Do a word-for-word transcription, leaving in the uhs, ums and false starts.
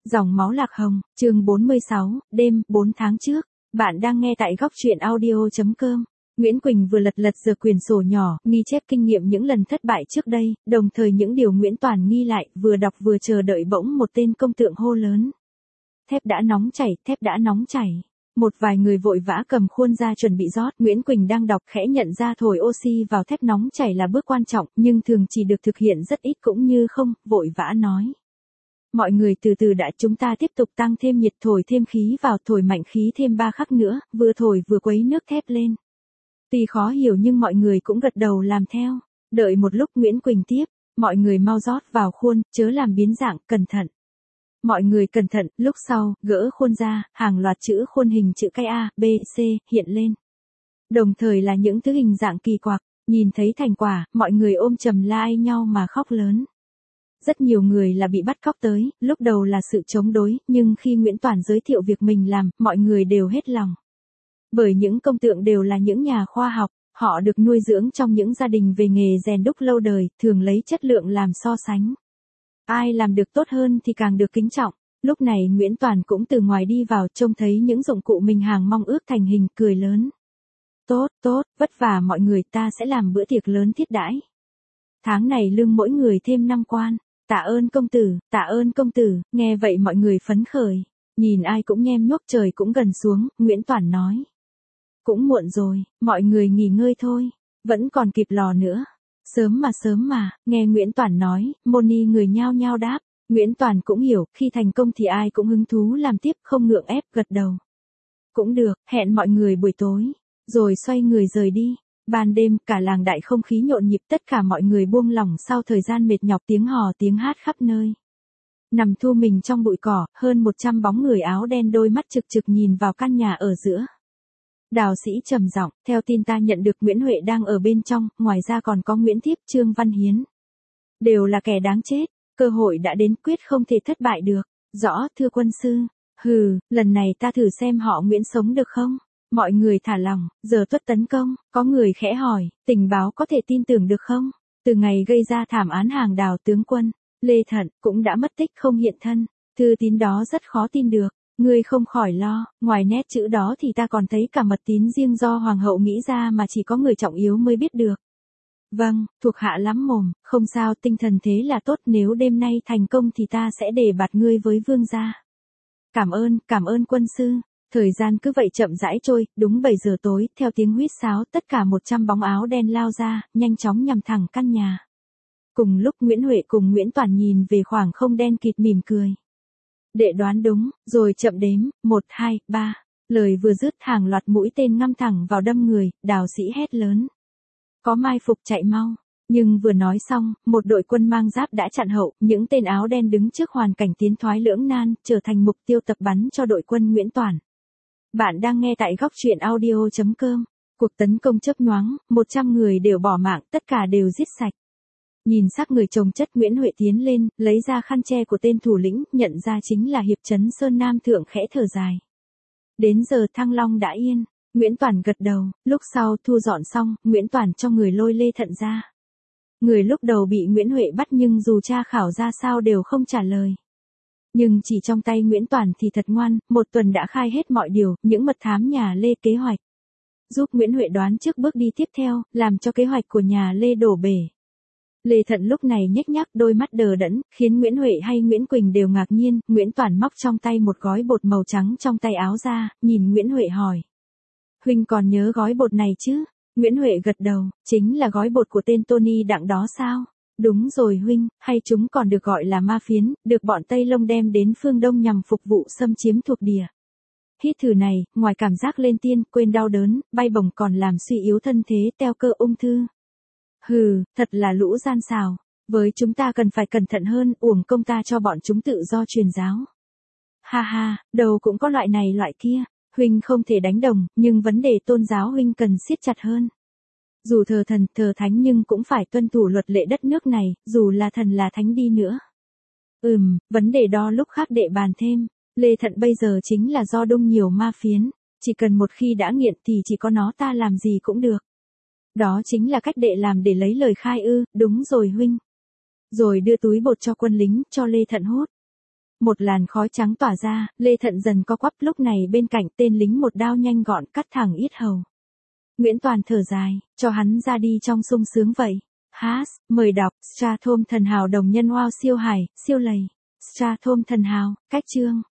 Dòng máu lạc hồng, chương bốn mươi sáu, đêm, bốn tháng trước. Bạn đang nghe tại góc truyện audio chấm com. Nguyễn Quỳnh vừa lật lật dở quyển sổ nhỏ, ghi chép kinh nghiệm những lần thất bại trước đây, đồng thời những điều Nguyễn Toàn nghi lại, vừa đọc vừa chờ đợi bỗng một tên công tượng hô lớn. Thép đã nóng chảy, thép đã nóng chảy. Một vài người vội vã cầm khuôn ra chuẩn bị rót, Nguyễn Quỳnh đang đọc khẽ nhận ra thổi oxy vào thép nóng chảy là bước quan trọng, nhưng thường chỉ được thực hiện rất ít cũng như không, vội vã nói. Mọi người từ từ đã, chúng ta tiếp tục tăng thêm nhiệt, thổi thêm khí vào, thổi mạnh khí thêm ba khắc nữa, vừa thổi vừa quấy nước thép lên. Tuy khó hiểu nhưng mọi người cũng gật đầu làm theo. Đợi một lúc Nguyễn Quỳnh tiếp, mọi người mau rót vào khuôn, chớ làm biến dạng, cẩn thận. Mọi người cẩn thận, lúc sau, gỡ khuôn ra, hàng loạt chữ khuôn hình chữ cái A, B, C, hiện lên. Đồng thời là những thứ hình dạng kỳ quặc, nhìn thấy thành quả, mọi người ôm chầm lai nhau mà khóc lớn. Rất nhiều người là bị bắt cóc tới, lúc đầu là sự chống đối, nhưng khi Nguyễn Toàn giới thiệu việc mình làm, mọi người đều hết lòng. Bởi những công tượng đều là những nhà khoa học, họ được nuôi dưỡng trong những gia đình về nghề rèn đúc lâu đời, thường lấy chất lượng làm so sánh. Ai làm được tốt hơn thì càng được kính trọng. Lúc này Nguyễn Toàn cũng từ ngoài đi vào, trông thấy những dụng cụ mình hàng mong ước thành hình, cười lớn. Tốt, tốt, vất vả mọi người, ta sẽ làm bữa tiệc lớn thiết đãi. Tháng này lương mỗi người thêm năm quan. Tạ ơn công tử, tạ ơn công tử, nghe vậy mọi người phấn khởi. Nhìn ai cũng nhem nhuốc, trời cũng gần xuống, Nguyễn Toàn nói. Cũng muộn rồi, mọi người nghỉ ngơi thôi, vẫn còn kịp lò nữa. Sớm mà sớm mà, nghe Nguyễn Toàn nói, Moni người nhao nhao đáp. Nguyễn Toàn cũng hiểu, khi thành công thì ai cũng hứng thú làm tiếp, không ngượng ép, gật đầu. Cũng được, hẹn mọi người buổi tối, rồi xoay người rời đi. Ban đêm, cả làng đại không khí nhộn nhịp, tất cả mọi người buông lỏng sau thời gian mệt nhọc, tiếng hò tiếng hát khắp nơi. Nằm thu mình trong bụi cỏ, hơn một trăm bóng người áo đen đôi mắt trực trực nhìn vào căn nhà ở giữa. Đào Sĩ trầm giọng, theo tin ta nhận được Nguyễn Huệ đang ở bên trong, ngoài ra còn có Nguyễn Thiếp, Trương Văn Hiến. Đều là kẻ đáng chết, cơ hội đã đến, quyết không thể thất bại được. Rõ, thưa quân sư. Hừ, lần này ta thử xem họ Nguyễn sống được không? Mọi người thả lòng, giờ tuất tấn công, có người khẽ hỏi, tình báo có thể tin tưởng được không? Từ ngày gây ra thảm án hàng Đào tướng quân, Lê Thận, cũng đã mất tích không hiện thân, thư tín đó rất khó tin được, ngươi không khỏi lo, ngoài nét chữ đó thì ta còn thấy cả mật tín riêng do Hoàng hậu nghĩ ra mà chỉ có người trọng yếu mới biết được. Vâng, thuộc hạ lắm mồm, không sao, tinh thần thế là tốt, nếu đêm nay thành công thì ta sẽ đề bạt ngươi với vương gia. Cảm ơn, cảm ơn quân sư. Thời gian cứ vậy chậm rãi trôi, đúng bảy giờ tối, theo tiếng huýt sáo, tất cả một trăm bóng áo đen lao ra, nhanh chóng nhằm thẳng căn nhà. Cùng lúc Nguyễn Huệ cùng Nguyễn Toàn nhìn về khoảng không đen kịt mỉm cười. Đệ đoán đúng, rồi chậm đếm, một, hai, ba. Lời vừa dứt, hàng loạt mũi tên ngăm thẳng vào đâm người, Đào Sĩ hét lớn. Có mai phục, chạy mau. Nhưng vừa nói xong, một đội quân mang giáp đã chặn hậu, những tên áo đen đứng trước hoàn cảnh tiến thoái lưỡng nan, trở thành mục tiêu tập bắn cho đội quân Nguyễn Toàn. Bạn đang nghe tại góc truyện audio chấm com. Cuộc tấn công chớp nhoáng, một trăm người đều bỏ mạng, tất cả đều giết sạch. Nhìn xác người chồng chất, Nguyễn Huệ tiến lên, lấy ra khăn che của tên thủ lĩnh, nhận ra chính là Hiệp Trấn Sơn Nam Thượng, khẽ thở dài. Đến giờ Thăng Long đã yên, Nguyễn Toàn gật đầu, lúc sau thu dọn xong, Nguyễn Toàn cho người lôi Lê Thận ra. Người lúc đầu bị Nguyễn Huệ bắt nhưng dù tra khảo ra sao đều không trả lời. Nhưng chỉ trong tay Nguyễn Toàn thì thật ngoan, một tuần đã khai hết mọi điều, những mật thám nhà Lê kế hoạch. Giúp Nguyễn Huệ đoán trước bước đi tiếp theo, làm cho kế hoạch của nhà Lê đổ bể. Lê Thận lúc này nhếch nhác, đôi mắt đờ đẫn, khiến Nguyễn Huệ hay Nguyễn Quỳnh đều ngạc nhiên. Nguyễn Toàn móc trong tay một gói bột màu trắng trong tay áo ra, nhìn Nguyễn Huệ hỏi. Huynh còn nhớ gói bột này chứ? Nguyễn Huệ gật đầu, chính là gói bột của tên Tony Đặng đó sao? Đúng rồi huynh, hay chúng còn được gọi là ma phiến, được bọn Tây Lông đem đến phương Đông nhằm phục vụ xâm chiếm thuộc địa. Hít thử này, ngoài cảm giác lên tiên, quên đau đớn, bay bổng còn làm suy yếu thân thế, teo cơ, ung thư. Hừ, thật là lũ gian xào. Với chúng ta cần phải cẩn thận hơn, uổng công ta cho bọn chúng tự do truyền giáo. Ha ha, đâu cũng có loại này loại kia. Huynh không thể đánh đồng, nhưng vấn đề tôn giáo huynh cần siết chặt hơn. Dù thờ thần, thờ thánh nhưng cũng phải tuân thủ luật lệ đất nước này, dù là thần là thánh đi nữa. Ừm, vấn đề đó lúc khác đệ bàn thêm. Lê Thận bây giờ chính là do đung nhiều ma phiến. Chỉ cần một khi đã nghiện thì chỉ có nó ta làm gì cũng được. Đó chính là cách đệ làm để lấy lời khai ư, đúng rồi huynh. Rồi đưa túi bột cho quân lính, cho Lê Thận hút. Một làn khói trắng tỏa ra, Lê Thận dần co quắp, lúc này bên cạnh tên lính một đao nhanh gọn cắt thẳng yết hầu. Nguyễn Toàn thở dài, cho hắn ra đi trong sung sướng vậy. Hát, mời đọc, Strathom thần hào đồng nhân wow siêu hải, siêu lầy. Strathom thần hào, cách chương.